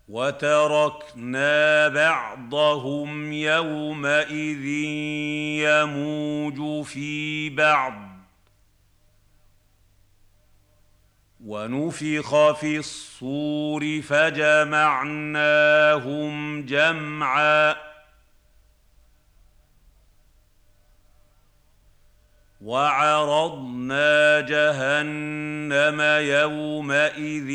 وتركنا بعضهم يومئذ يموج في بعض ونفخ في الصور فجمعناهم جمعا وعرضنا جهنم يومئذ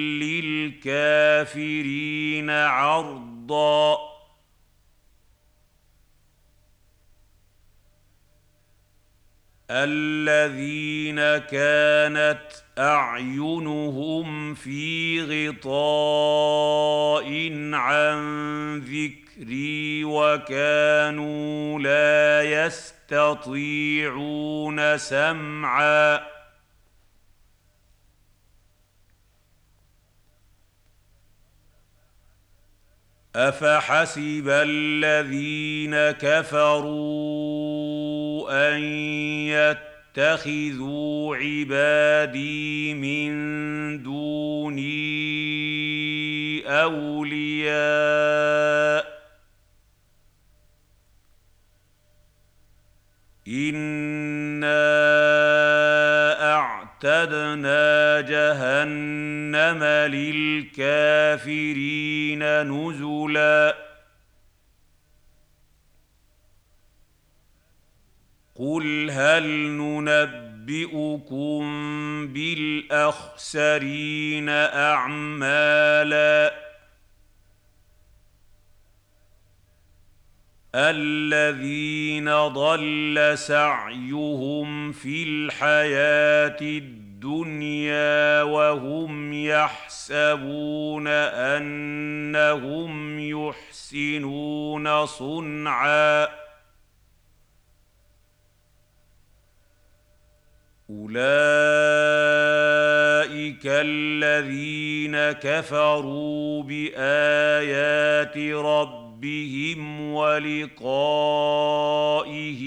للكافرين عرضا الذين كانت أعينهم في غطاء عن ذكري وكانوا لا يستطيعون سمعا أفحسب الذين كفروا أن يتخذوا عبادي من دوني أولياء إنا أعتدنا جهنم للكافرين نزلا قل هل ننبئكم بالأخسرين أعمالا الذين ضل سعيهم في الحياة الدنيا وهم يحسبون أنهم يحسنون صنعا أولئك الذين كفروا بآيات ربهم ولقائه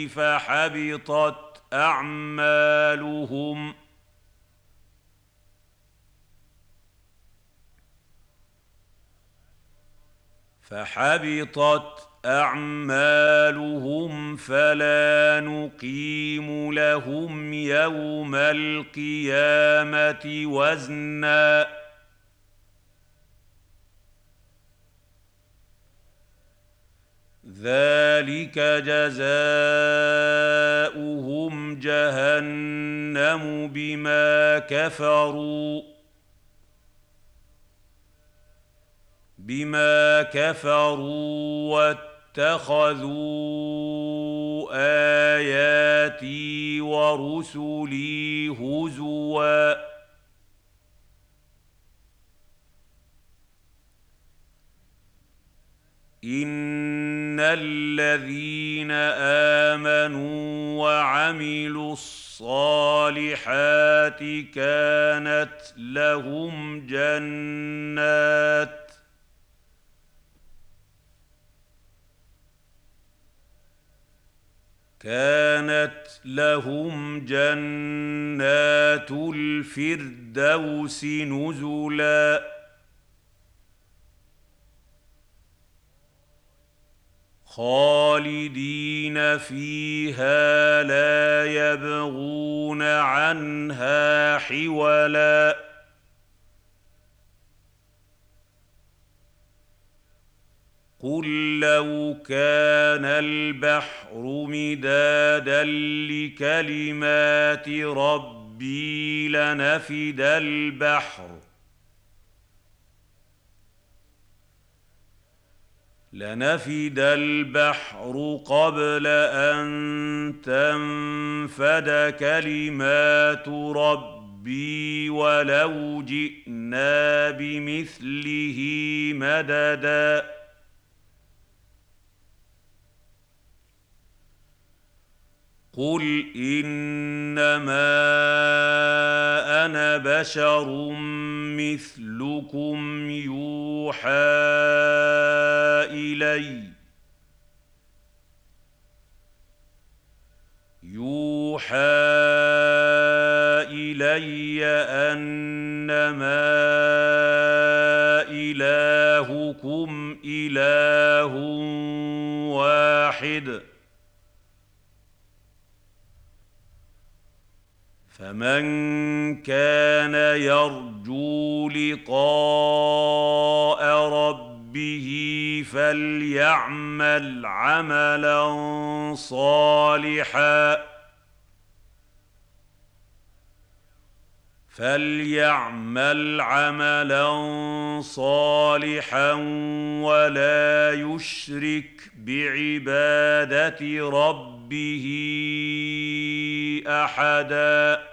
فحبطت أعمالهم فلا نقيم لهم يوم القيامة وزنا ذلك جزاؤهم جهنم بما كفروا واتخذوا آياتي ورسلي هزوا إن الذين آمنوا وعملوا الصالحات كانت لهم جنات الفردوس نزلا خالدين فيها لا يبغون عنها حولا قل لو كان البحر مدادا لكلمات ربي لنفد البحر قبل أن تنفد كلمات ربي ولو جئنا بمثله مددا قل إنما أنا بشر مثلكم يوحى إلي أنما إلهكم إلهكم إله واحد فمن كان يرجو لقاء ربه فليعمل عملا صالحا ولا يشرك بعبادة ربه أحدا